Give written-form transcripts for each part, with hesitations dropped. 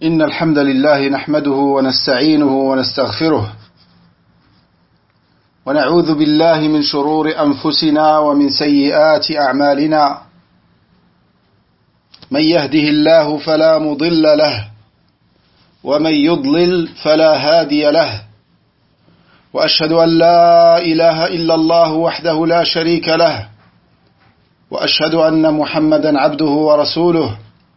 إن الحمد لله نحمده ونستعينه ونستغفره ونعوذ بالله من شرور أنفسنا ومن سيئات أعمالنا من يهده الله فلا مضل له ومن يضلل فلا هادي له وأشهد أن لا إله إلا الله وحده لا شريك له وأشهد أن محمدا عبده ورسوله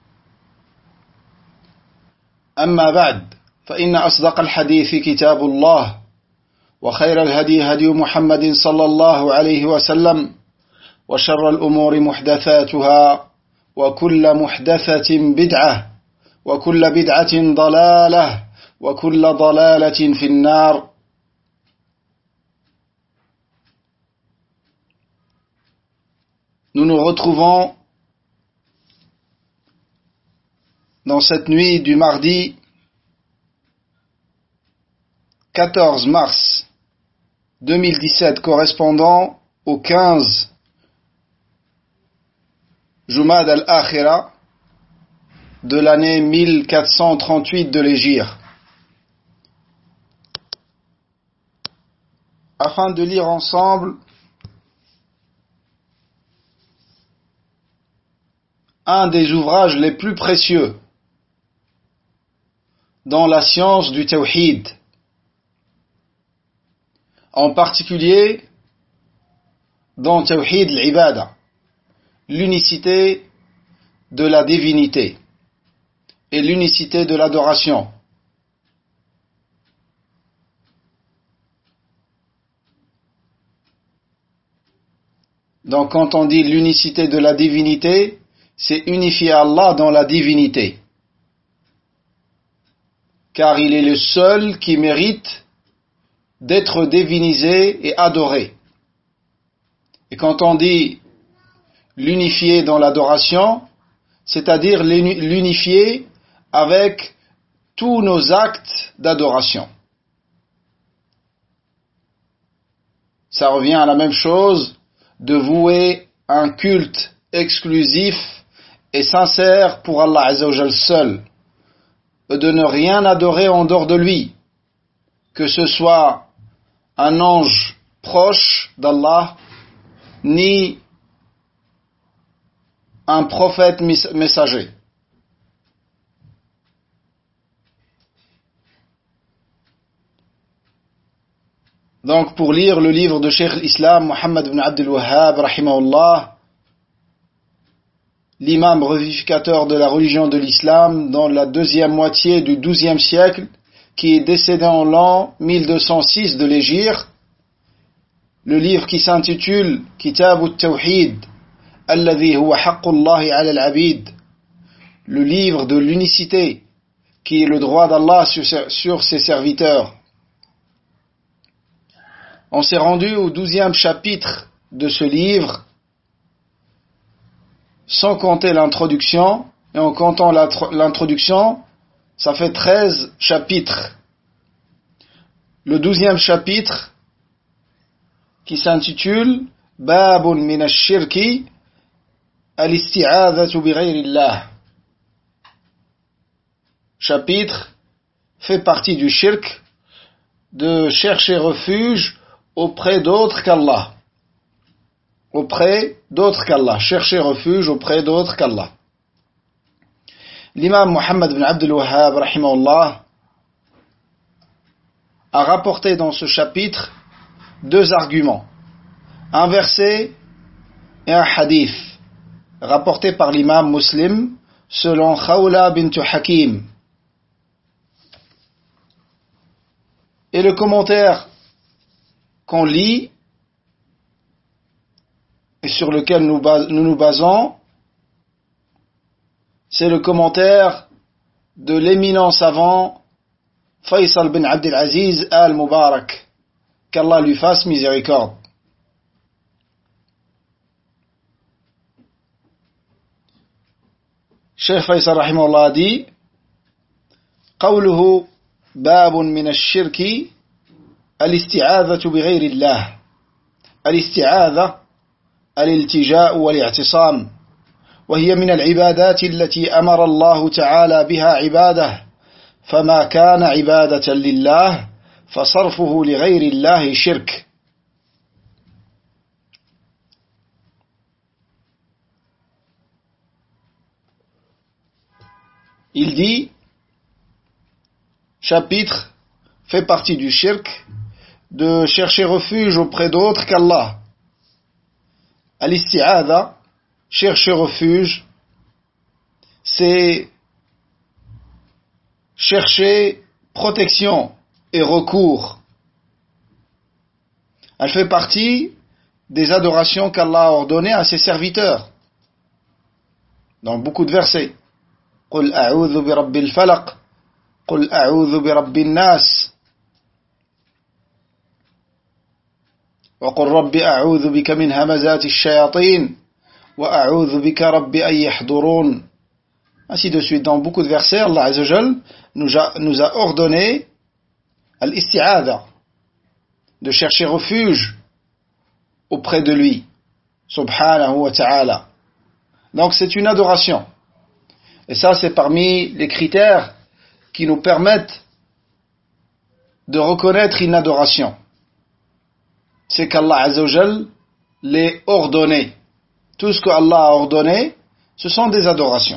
أما بعد فإن أصدق الحديث كتاب الله وخير الهدي هدي محمد صلى الله عليه وسلم وشر الأمور محدثاتها وكل محدثة بدعة وكل بدعة ضلالة وكل ضلالة في النار. Nous nous retrouvons dans cette nuit du mardi 14 mars 2017 correspondant au 15 Jumad al-Akhira de l'année 1438 de l'Hégire, afin de lire ensemble un des ouvrages les plus précieux dans la science du tawhid, en particulier dans tawhid al-ibada, l'unicité de la divinité et l'unicité de l'adoration. Donc quand on dit l'unicité de la divinité, c'est unifier Allah dans la divinité, car il est le seul qui mérite d'être divinisé et adoré. Et quand on dit l'unifier dans l'adoration, c'est-à-dire l'unifier avec tous nos actes d'adoration. Ça revient à la même chose de vouer un culte exclusif et sincère pour Allah Azza wa Jal seul, de ne rien adorer en dehors de lui, que ce soit un ange proche d'Allah, ni un prophète messager. Donc pour lire le livre de Cheikh l'Islam Muhammad ibn Abdul Wahhab rahimahullah, l'imam revivificateur de la religion de l'islam dans la deuxième moitié du XIIe siècle, qui est décédé en l'an 1206 de l'Hégire, le livre qui s'intitule Kitab al-Tawhid alladhi huwa haqqullahi ala al-abid, le livre de l'unicité qui est le droit d'Allah sur ses serviteurs. On s'est rendu au 12e chapitre de ce livre, sans compter l'introduction, et en comptant l'introduction, ça fait 13 chapitres. Le 12e chapitre, qui s'intitule Babun min ash-shirki al-isti'adhatu bi ghayrillah. Chapitre fait partie du shirk, de chercher refuge auprès d'autres qu'Allah. Chercher refuge auprès d'autres qu'Allah. L'imam Muhammad ibn Abdul Wahhab rahimahullah a rapporté dans ce chapitre deux arguments, un verset et un hadith, rapporté par l'imam Muslim selon Khawla bint Hakim. Et le commentaire qu'on lit et sur lequel nous nous basons, c'est le commentaire de l'éminent savant Faisal bin Abdel Aziz al-Mubarak, qu'Allah lui fasse miséricorde. Cheikh Faisal rahimahullah a dit قوله باب من الشرك الاستعاذة بغير الله. الاستعاذة الالتجاء والاعتصام، وهي من العبادات التي أمر الله تعالى بها عباده فما كان عبادة لله فصرفه لغير الله شرك. Il dit, chapitre, fait partie du shirk, de chercher refuge auprès d'autres qu'Allah. Al-isti'adha, chercher refuge, c'est chercher protection et recours. Elle fait partie des adorations qu'Allah a ordonnées à ses serviteurs. Dans beaucoup de versets. قل أعوذ برب الفلق قل أعوذ برب الناس وقل رب أعوذ بك من همزات الشياطين وأعوذ بك رب أن يحضرون. Ainsi de suite, dans beaucoup de versets, Allah Azza wa Jal nous a ordonné al-isti'adha, de chercher refuge auprès de lui, subhanahu wa ta'ala. Donc c'est une adoration. Et ça, c'est parmi les critères qui nous permettent de reconnaître une adoration. C'est qu'Allah Azza wa Jal l'ait ordonné. Tout ce qu'Allah a ordonné, ce sont des adorations.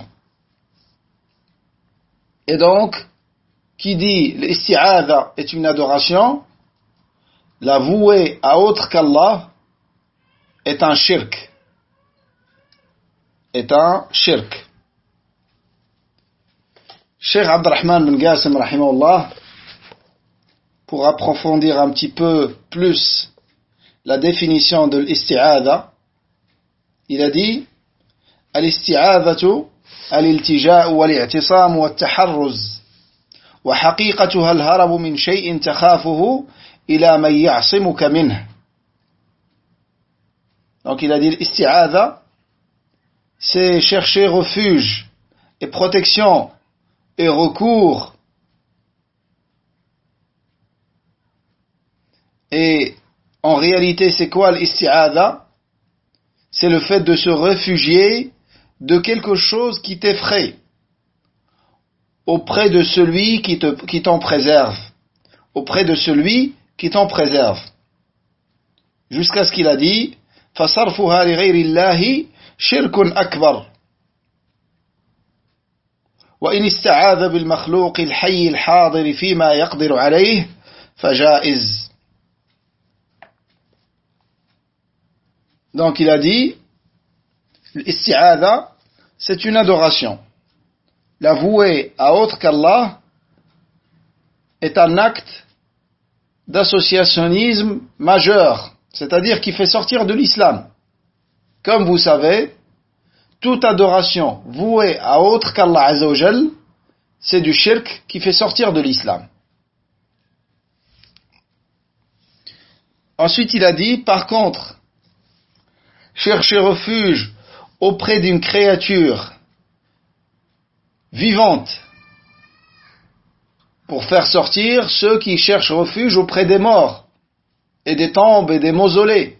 Et donc, qui dit l'isti'adha est une adoration, la vouer à autre qu'Allah est un shirk. Est un shirk. Cheikh Abdurrahman bin Qasim rahimahullah, pour approfondir un petit peu plus la définition de l'isti'adha, il a dit al-isti'adhatu al-iltija'u wal-i'tisamu wat-taharruz wa haqiqatuha al-harabu min shay'in takhafuhu ila man ya'simuka minhu. Donc il a dit l'isti'adha, c'est chercher refuge et protection et recours. Et en réalité, c'est quoi l'isti'adha? C'est le fait de se réfugier de quelque chose qui t'effraie auprès de celui qui t'en préserve. Auprès de celui qui t'en préserve. Jusqu'à ce qu'il a dit فَصَرْفُهَا لِغَيْرِ اللَّهِ شِرْكٌ أَكْبَرٌ وإن استعاذ بالمخلوق الحي الحاضر فيما يقدر عليه فجائز. Donc il a dit l'isti'adha, c'est une adoration. La vouer à autre qu'Allah est un acte d'associationnisme majeur, c'est-à-dire qui fait sortir de l'islam. Comme vous savez, toute adoration vouée à autre qu'Allah Azza wa Jal, c'est du shirk qui fait sortir de l'islam. Ensuite, il a dit, par contre, chercher refuge auprès d'une créature vivante pour faire sortir ceux qui cherchent refuge auprès des morts et des tombes et des mausolées.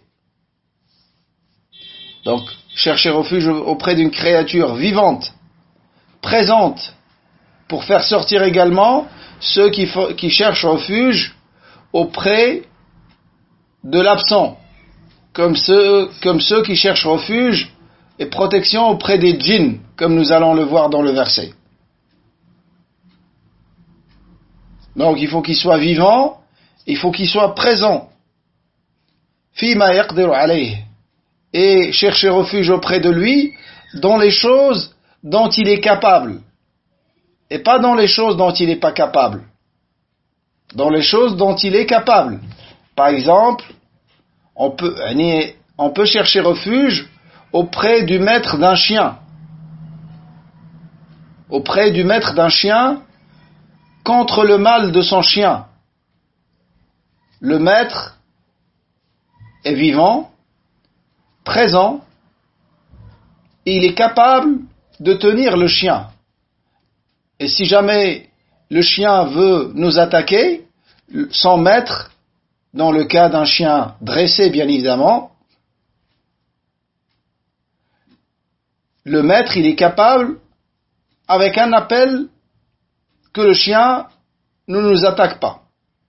Donc, chercher refuge auprès d'une créature vivante, présente, pour faire sortir également ceux qui cherchent refuge auprès de l'absent, comme ceux qui cherchent refuge et protection auprès des djinns, comme nous allons le voir dans le verset. Donc il faut qu'il soit vivant, il faut qu'il soit présent. Fima yaqdiru alayh. Et chercher refuge auprès de lui dans les choses dont il est capable. Et pas dans les choses dont il n'est pas capable. Dans les choses dont il est capable. Par exemple, on peut chercher refuge auprès du maître d'un chien. Auprès du maître d'un chien contre le mal de son chien. Le maître est vivant, présent, et il est capable de tenir le chien. Et si jamais le chien veut nous attaquer, son maître, dans le cas d'un chien dressé bien évidemment, le maître il est capable, avec un appel que le chien ne nous attaque pas.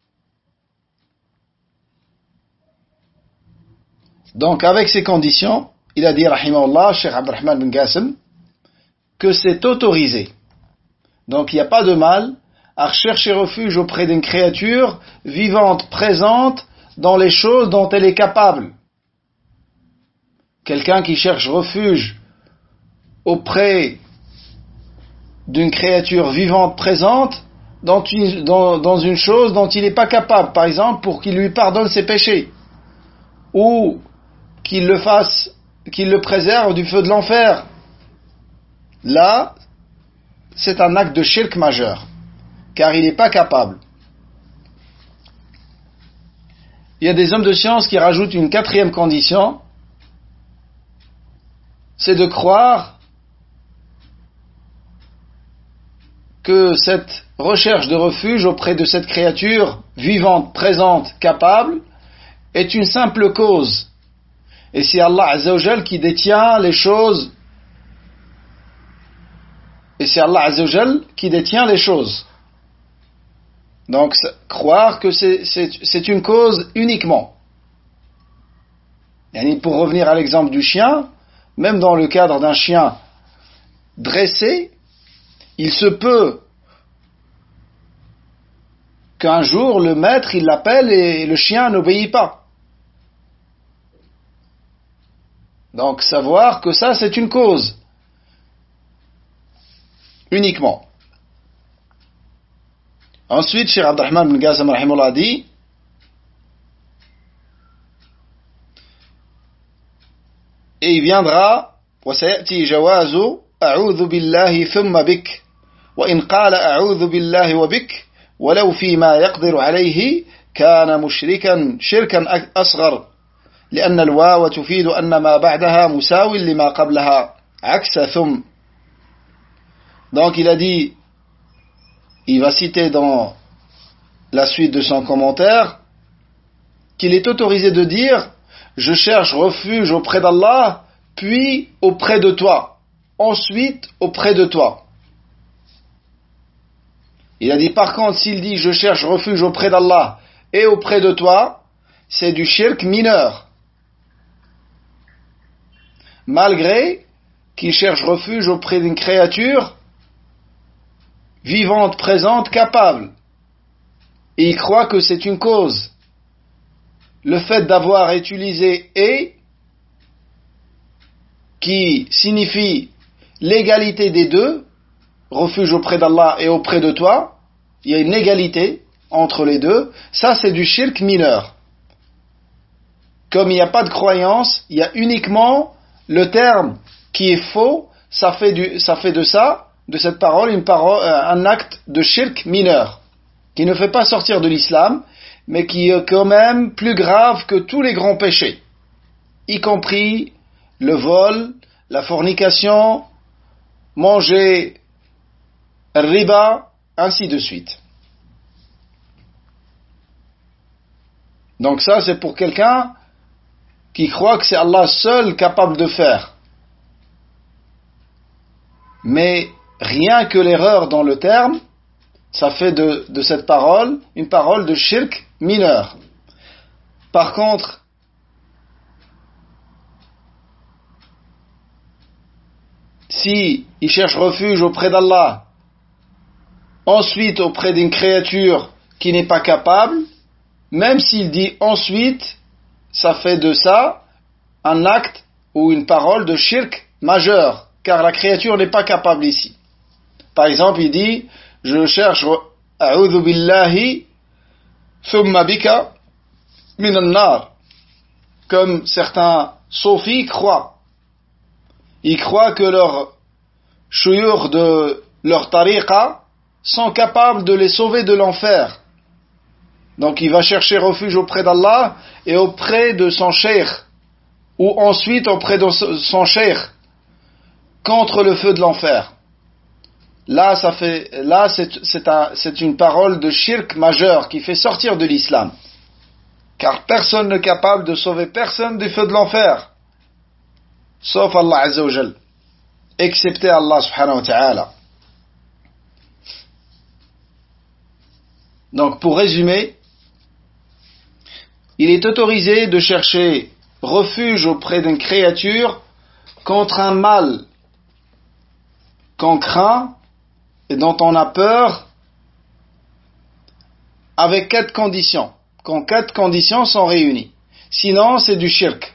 Donc, avec ces conditions, il a dit, rahimahullah, Cheikh Abdurrahman bin Qasim, que c'est autorisé. Donc, il n'y a pas de mal à chercher refuge auprès d'une créature vivante, présente dans les choses dont elle est capable. Quelqu'un qui cherche refuge auprès d'une créature vivante, présente, dans une chose dont il n'est pas capable, par exemple, pour qu'il lui pardonne ses péchés, ou qu'il le préserve du feu de l'enfer. Là, c'est un acte de shirk majeur, car il n'est pas capable. Il y a des hommes de science qui rajoutent une quatrième condition, c'est de croire que cette recherche de refuge auprès de cette créature vivante, présente, capable, est une simple cause. Et c'est Allah Azza wa Jal qui détient les choses. Et c'est Allah Azza wa Jal qui détient les choses. Donc, croire que c'est une cause uniquement. Et pour revenir à l'exemple du chien, même dans le cadre d'un chien dressé, il se peut qu'un jour le maître il l'appelle et le chien n'obéit pas. Donc savoir que ça c'est une cause uniquement. Ensuite, Cheikh Abdurrahman bin Qasim rahimahullah dit, et il viendra وسيأتي جواز أعوذ بالله ثم بك وإن قال أعوذ بالله وبك ولو فيما يقدر عليه كان مشركا شركا أصغر لأن الواو تفيد أن ما بعدها مساو لما قبلها عكس ثم. Donc il a dit, il va citer dans la suite de son commentaire qu'il est autorisé de dire je cherche refuge auprès d'Allah puis auprès de toi, ensuite auprès de toi. Il a dit par contre s'il dit je cherche refuge auprès d'Allah et auprès de toi, c'est du shirk mineur. Malgré qu'il cherche refuge auprès d'une créature vivante, présente, capable. Et il croit que c'est une cause. Le fait d'avoir utilisé « et » qui signifie l'égalité des deux, refuge auprès d'Allah et auprès de toi, il y a une égalité entre les deux, ça c'est du shirk mineur. Comme il n'y a pas de croyance, il y a uniquement le terme qui est faux, ça fait de cette parole, un acte de shirk mineur, qui ne fait pas sortir de l'islam, mais qui est quand même plus grave que tous les grands péchés, y compris le vol, la fornication, manger riba, ainsi de suite. Donc ça, c'est pour quelqu'un qui croit que c'est Allah seul capable de faire. Mais rien que l'erreur dans le terme, ça fait de cette parole une parole de shirk mineur. Par contre, si il cherche refuge auprès d'Allah, ensuite auprès d'une créature qui n'est pas capable, même s'il dit ensuite, ça fait de ça un acte ou une parole de shirk majeur, car la créature n'est pas capable ici. Par exemple, il dit, je cherche a'udhu billahi thumma bika minan nar, comme certains soufis croient. Ils croient que leurs shuyukh de leur tariqa sont capables de les sauver de l'enfer. Donc il va chercher refuge auprès d'Allah et auprès de son cheikh, ou ensuite auprès de son cheikh, contre le feu de l'enfer. Là, c'est une parole de shirk majeur qui fait sortir de l'islam. Car personne n'est capable de sauver personne du feu de l'enfer, sauf Allah Azza wa Jal, excepté Allah subhanahu wa ta'ala. Donc pour résumer, il est autorisé de chercher refuge auprès d'une créature contre un mal qu'on craint et dont on a peur, avec 4 conditions, quand 4 conditions sont réunies. Sinon, c'est du shirk.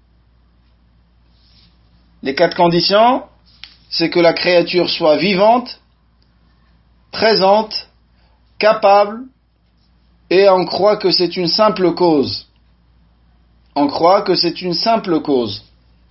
Les 4 conditions, c'est que la créature soit vivante, présente, capable, et on croit que c'est une simple cause. On croit que c'est une simple cause.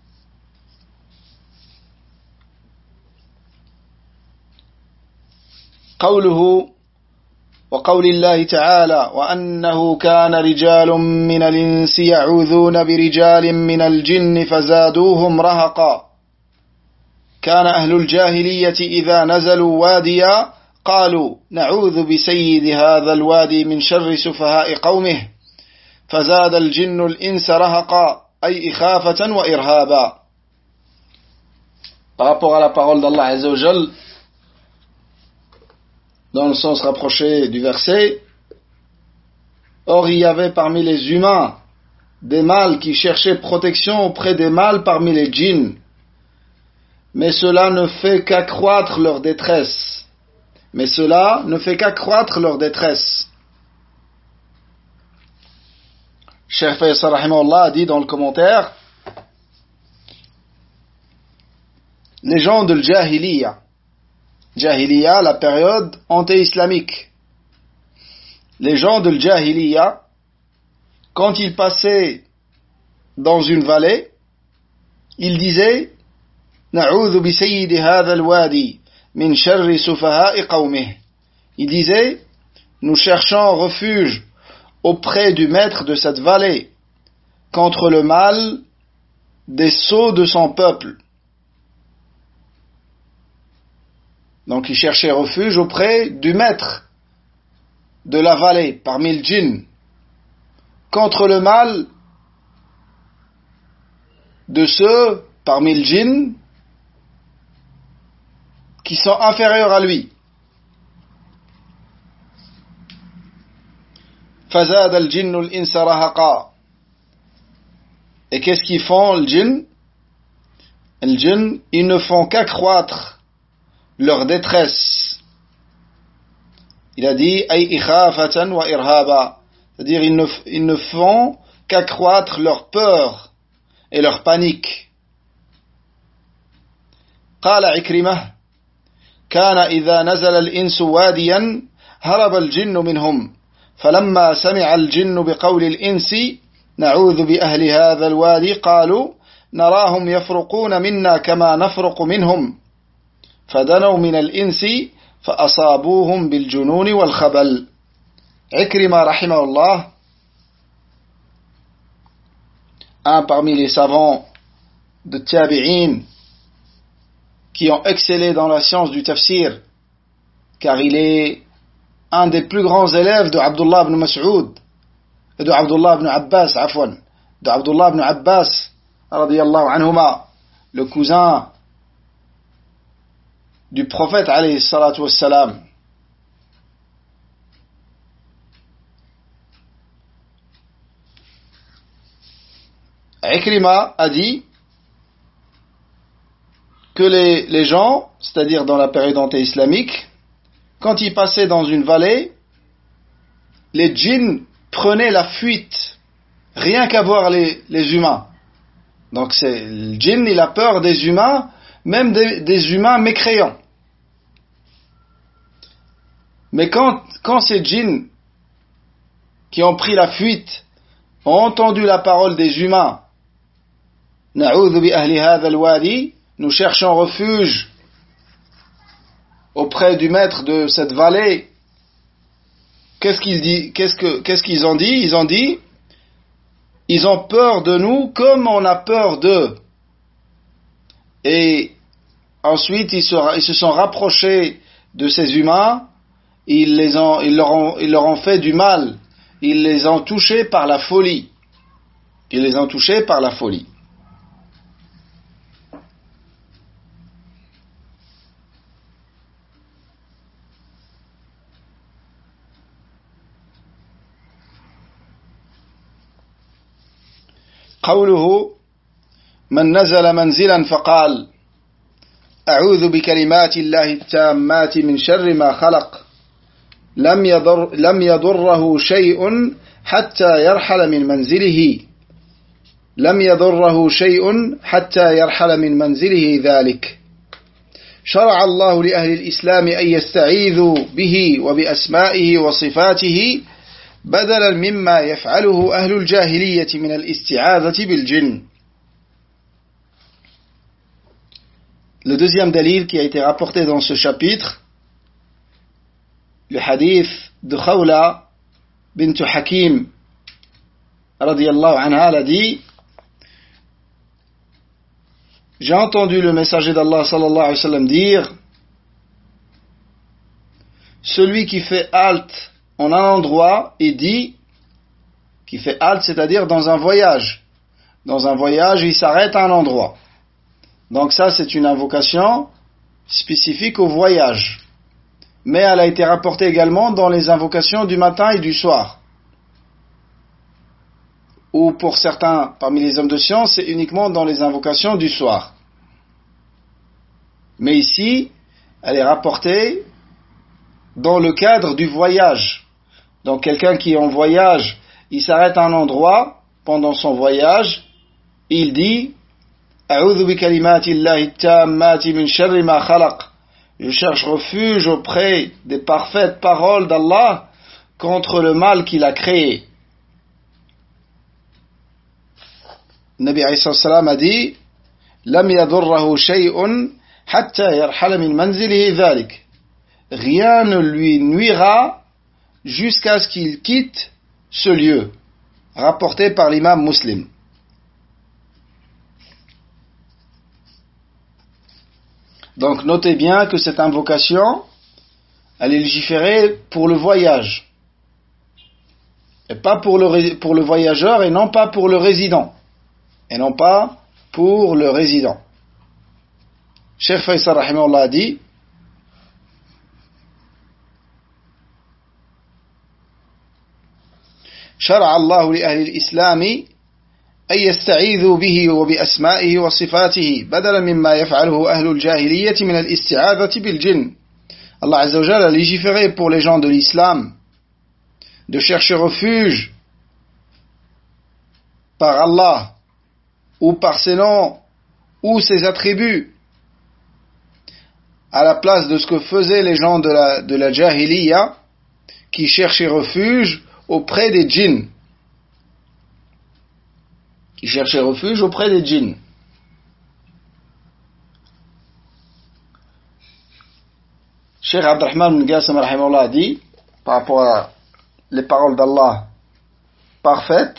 قوله وقول الله تعالى وأنه كان رجال من الإنس يعوذون برجال من الجن فزادوهم رهقا كان أهل الجاهلية إذا نزلوا واديا قالوا نعوذ بسيد هذا الوادي من شر سفهاء قومه فزاد الجن الإنس رهقا أي إخافة وإرهابا. Par rapport à la parole d'Allah Azza wa Jal, dans le sens rapproché du verset, or il y avait parmi les humains des mâles qui cherchaient protection auprès des mâles parmi les djinns, mais cela ne fait qu'accroître leur détresse. Mais cela ne fait qu'accroître leur détresse. Cheikh Faisal rahimahullah a dit dans le commentaire, les gens de l'Jahiliya, Jahiliya, la période anté-islamique. Les gens de l'Jahiliya, quand ils passaient dans une vallée, ils disaient Na'udhu bi sayyidi hadha al-wadi min sharri sufaha'i qawmih. Ils disaient nous cherchons refuge auprès du maître de cette vallée contre le mal des sots de son peuple. Donc il cherchait refuge auprès du maître de la vallée, parmi le djinn, contre le mal de ceux, parmi le djinn, qui sont inférieurs à lui. Fazad al-djinn al-insa rahaqa. Et qu'est-ce qu'ils font, le djinn? Le djinn, ils ne font qu'accroître leur détresse. Il a dit ay ikhafatan wa irhaba, c'est-à-dire ils ne font qu'accroître leur peur et leur panique. قال عكرمة كان إذا نزل الإنس واديا هرب الجن منهم فلما سمع الجن بقول الإنس نعوذ بأهل هذا الوادي قالوا نراهم يفرقون منا كما نفرق منهم فدنوا من الإنس فأصابوهم بالجنون والخبل. Ikrima rahimahullah, un parmi les savants de Tabi'in qui ont excellé dans la science du tafsir, car il est un des plus grands élèves de Abdullah ibn Mas'ud et de Abdullah ibn Abbas, de Abdullah ibn Abbas radiyallahu anhuma, le cousin du prophète alayhi salatu wassalam. Ikrima a dit que les gens, c'est-à-dire dans la période anté-islamique, quand ils passaient dans une vallée, les djinns prenaient la fuite, rien qu'à voir les humains. Donc le djinn, il a peur des humains, même des humains mécréants. Mais quand ces djinns qui ont pris la fuite ont entendu la parole des humains, Na'udhu bi ahli hadha al-wadi, nous cherchons refuge auprès du maître de cette vallée. Qu'est-ce qu'ils ont dit? Ils ont dit, ils ont peur de nous comme on a peur d'eux. Et ensuite, ils se sont rapprochés de ces humains, ils leur ont fait du mal, ils les ont touchés par la folie. Ils les ont touchés par la folie. قوله من نزل منزلا فقال أعوذ بكلمات الله التامات من شر ما خلق لم يضره شيء حتى يرحل من منزله ذلك. شرع الله لأهل الإسلام أن يستعيذوا به وبأسمائه وصفاته بدلا مما يفعله أهل الجاهلية من الاستعاذة بالجن. Le deuxième dalil qui a été rapporté dans ce chapitre, le hadith de Khawla bint Hakim radiyallahu anha, elle a dit: j'ai entendu le messager d'Allah sallallahu alayhi wa sallam dire: celui qui fait halte en un endroit et dit, qui fait halte, c'est-à-dire dans un voyage, il s'arrête à un endroit. Donc ça, c'est une invocation spécifique au voyage. Mais elle a été rapportée également dans les invocations du matin et du soir. Ou pour certains, parmi les hommes de science, c'est uniquement dans les invocations du soir. Mais ici, elle est rapportée dans le cadre du voyage. Donc quelqu'un qui est en voyage, il s'arrête à un endroit pendant son voyage, il dit: أعوذ بكلمات الله التامات من شر ما خلق. Je cherche refuge auprès des parfaites paroles d'Allah contre le mal qu'il a créé. Nabi alayhi salam a dit: لم يضره شيء حتى يرحل من منزله ذلك. Rien ne lui nuira jusqu'à ce qu'il quitte ce lieu. Rapporté par l'imam Muslim. Donc notez bien que cette invocation, elle est légiférée pour le voyage. Et pas pour le voyageur et non pas pour le résident. Cheikh Faisal rahimahullah a dit: شرع الله لأهل الإسلام أن يستعيذوا به وبأسمائه وصفاته بدلا مما يفعله أهل الجاهلية من الاستعاذة بالجن. Allah Azza wa Jalla a légiféré pour les gens de l'islam de chercher refuge par Allah ou par ses noms ou ses attributs à la place de ce que faisaient les gens de la jahiliya qui cherchaient refuge auprès des djinns. Cheikh Abdurrahman bin Qasim rahimahullah a dit, par rapport à les paroles d'Allah parfaites,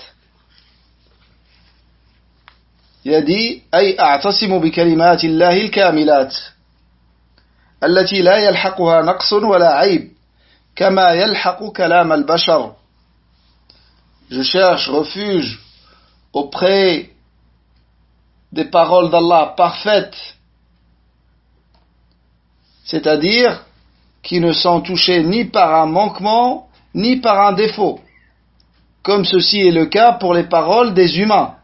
il a dit: أي أعتصم بكلمات الله الكاملات التي لا يلحقها نقص ولا عيب كما يلحق كلام البشر. Je cherche refuge auprès des paroles d'Allah parfaites, c'est-à-dire qui ne sont touchées ni par un manquement ni par un défaut, comme ceci est le cas pour les paroles des humains,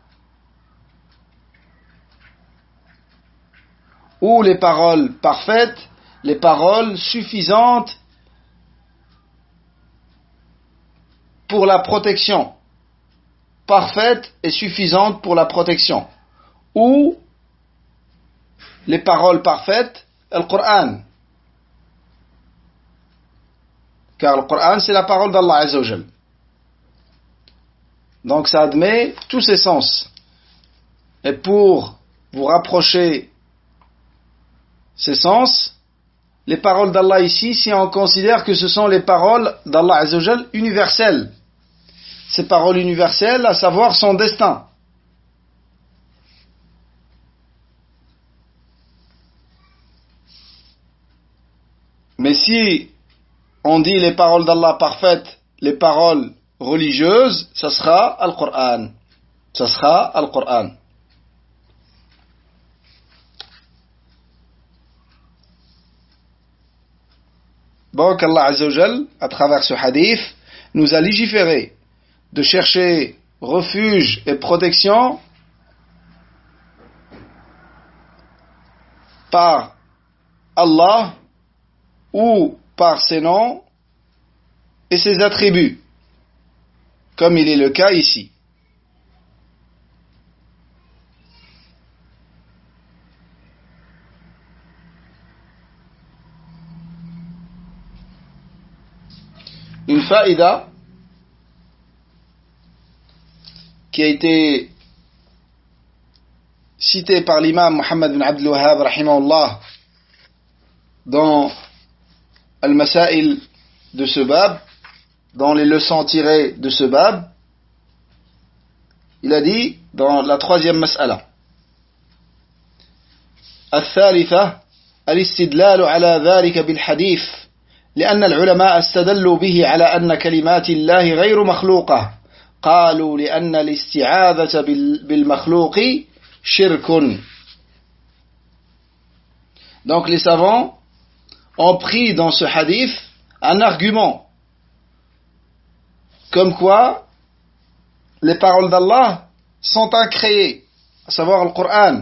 ou les paroles parfaites, les paroles suffisantes pour la protection, parfaite et suffisante pour la protection, ou les paroles parfaites, le Coran. Car le Coran, c'est la parole d'Allah Azza wa Jal. Donc ça admet tous ces sens. Et pour vous rapprocher ces sens, les paroles d'Allah ici, si on considère que ce sont les paroles d'Allah Azza wa Jal universelles, ces paroles universelles, à savoir son destin. Mais si on dit les paroles d'Allah parfaites, les paroles religieuses, ça sera Al-Qur'an. Donc Allah Azza wa Jal, à travers ce hadith, nous a légiféré de chercher refuge et protection par Allah ou par ses noms et ses attributs, comme il est le cas ici. Une faïda qui a été citée par l'imam Muhammad bin Abdul Wahhab rahimahullah dans Al-Masail de ce bab, dans les leçons tirées de ce bab, il a dit dans la troisième mas'ala: الثالثة الاستدلال على ذلك بالحديث لأن العلماء استدلوا به على أن كلمات الله غير مخلوقة قالوا لأن الاستعاذة بالمخلوق شرك. Donc les savants ont pris dans ce hadith un argument comme quoi les paroles d'Allah sont incréées, à savoir le Coran.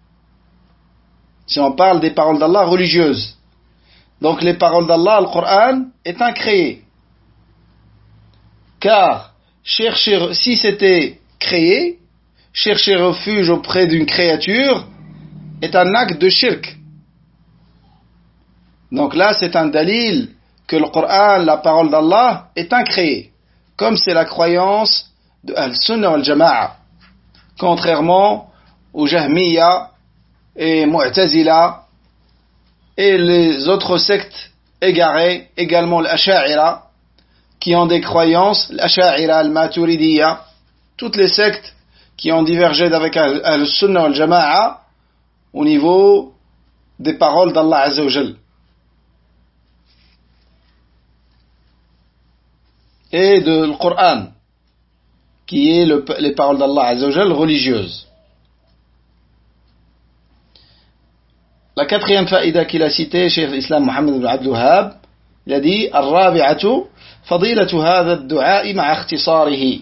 Si on parle des paroles d'Allah religieuses, donc les paroles d'Allah, le Coran, est incréé. Car si c'était créé, chercher refuge auprès d'une créature est un acte de shirk. Donc là, c'est un dalil que le Coran, la parole d'Allah, est incréé, comme c'est la croyance de Al-Sunnah wal-Jama'a, contrairement aux Jahmiya et Mu'tazila et les autres sectes égarées, également l'Asha'ira, qui ont des croyances, l'Asha'ira, al-Maturidiyya, toutes les sectes qui ont divergé d'avec Al-Sunnah wal-Jama'a au niveau des paroles d'Allah Azza wa Jal. Et de le Coran, qui est les paroles d'Allah Azza wa Jal religieuses. La quatrième faïda qu'il a citée, Cheikh l'Islam Muhammad ibn Abdul Wahhab, il a dit: الرابعة فضيلة هذا الدعاء مع اختصاره.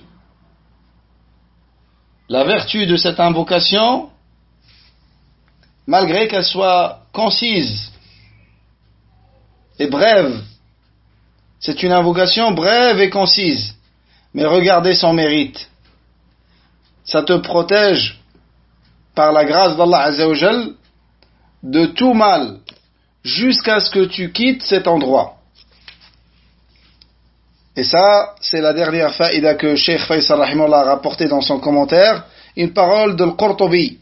La vertu de cette invocation, malgré qu'elle soit concise et brève, c'est une invocation brève et concise, mais regardez son mérite. Ça te protège par la grâce d'Allah Azza wa Jal de tout mal jusqu'à ce que tu quittes cet endroit. Et ça, c'est la dernière faïda que Cheikh Faisal rahimahullah a rapporté dans son commentaire, une parole de Al-Qurtubi.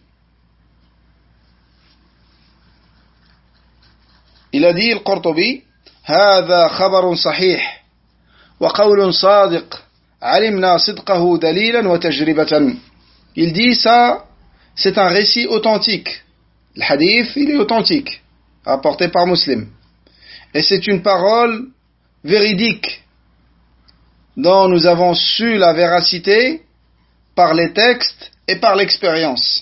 Il a dit, Al-Qurtubi: هذا خبر صحيح وقول صادق علمنا صدقه دليلا وتجربة. Il dit ça, c'est un récit authentique. Le hadith, il est authentique, rapporté par Muslim. Et c'est une parole véridique, dont nous avons su la véracité par les textes et par l'expérience.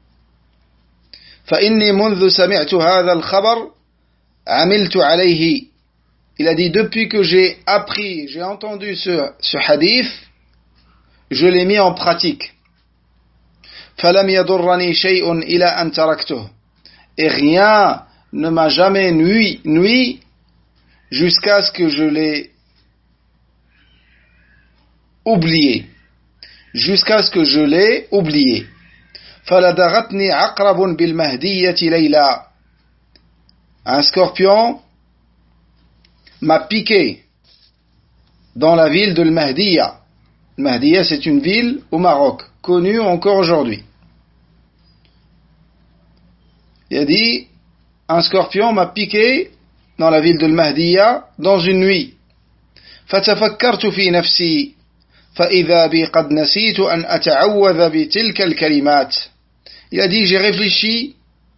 فإني منذ سمعت هذا الخبر عملت عليه. Il a dit, depuis que j'ai appris, j'ai entendu ce hadith, je l'ai mis en pratique. فلم يضرني شيء إلى أن تركته. Et rien ne m'a jamais nui jusqu'à ce que je l'ai oublié. Jusqu'à ce que je l'ai oublié. فلدغتني عقرب بالمهدية ليلا. Un scorpion m'a piqué dans la ville de Al-Mahdiya. Al-Mahdiya, c'est une ville au Maroc, connue encore aujourd'hui. Il a dit, un scorpion m'a piqué dans la ville de Al-Mahdiya dans une nuit. فَتَفَكَّرْتُ فِي نَفْسِي فَإِذَا بِي قَدْ نَسِيتُ أَنْ أَتَعَوَّذَ بِتِلْكَ الْكَلِمَاتِ. Il a dit, j'ai réfléchi,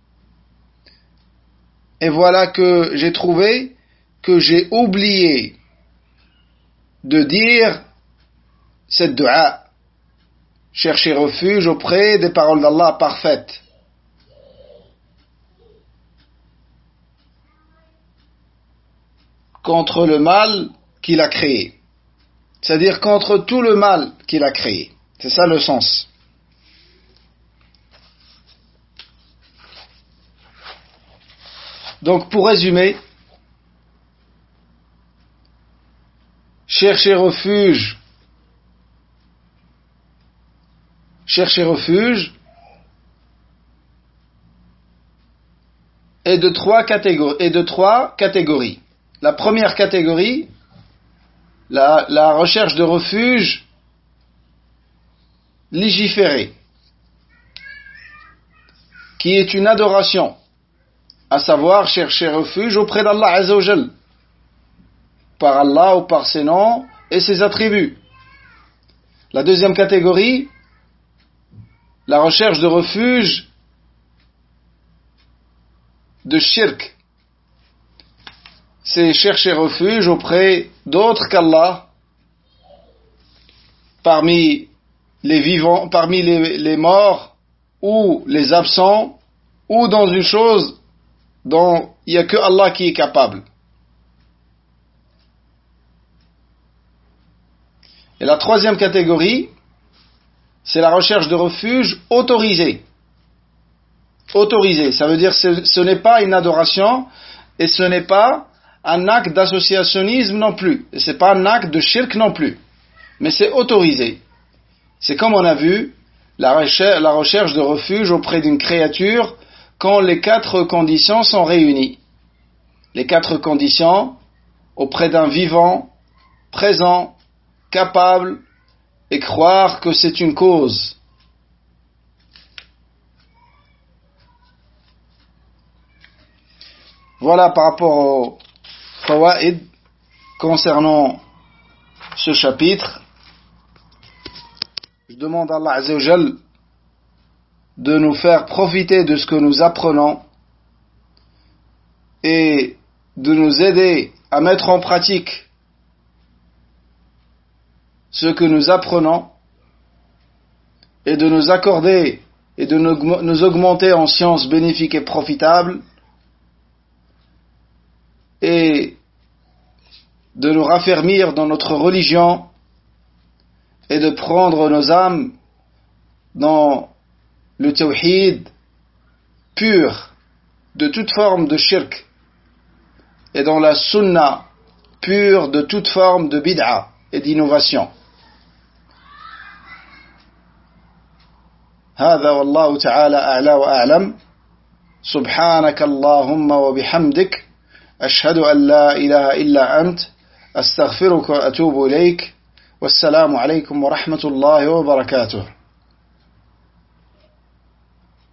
et voilà que j'ai trouvé que j'ai oublié de dire cette dua, chercher refuge auprès des paroles d'Allah parfaites. Contre le mal qu'il a créé. C'est-à-dire contre tout le mal qu'il a créé. C'est ça le sens. Donc pour résumer, chercher refuge est de trois catégories. La première catégorie, la recherche de refuge légiférée, qui est une adoration, à savoir chercher refuge auprès d'Allah Azza wa Jal, par Allah ou par ses noms et ses attributs. La deuxième catégorie, la recherche de refuge de shirk, c'est chercher refuge auprès d'autres qu'Allah, parmi les vivants, parmi les morts ou les absents, ou dans une chose dont il n'y a que Allah qui est capable. Et la troisième catégorie, c'est la recherche de refuge autorisée. Autorisée, ça veut dire que ce n'est pas une adoration et ce n'est pas un acte d'associationnisme non plus. Et ce n'est pas un acte de shirk non plus. Mais c'est autorisé. C'est comme on a vu la recherche de refuge auprès d'une créature quand les 4 conditions sont réunies. Les 4 conditions auprès d'un vivant, présent, capable et croire que c'est une cause. Voilà par rapport au fawaid concernant ce chapitre. Je demande à Allah Azza wa Jal de nous faire profiter de ce que nous apprenons et de nous aider à mettre en pratique ce que nous apprenons et de nous accorder et de nous augmenter en sciences bénéfiques et profitables et de nous raffermir dans notre religion et de prendre nos âmes dans le tawhid pur de toute forme de shirk et dans la sunna pure de toute forme de bid'a et d'innovation. هذا والله تعالى أعلى وأعلم سبحانك اللهم وبحمدك أشهد أن لا إله إلا أنت أستغفرك وأتوب إليك والسلام عليكم ورحمة الله وبركاته.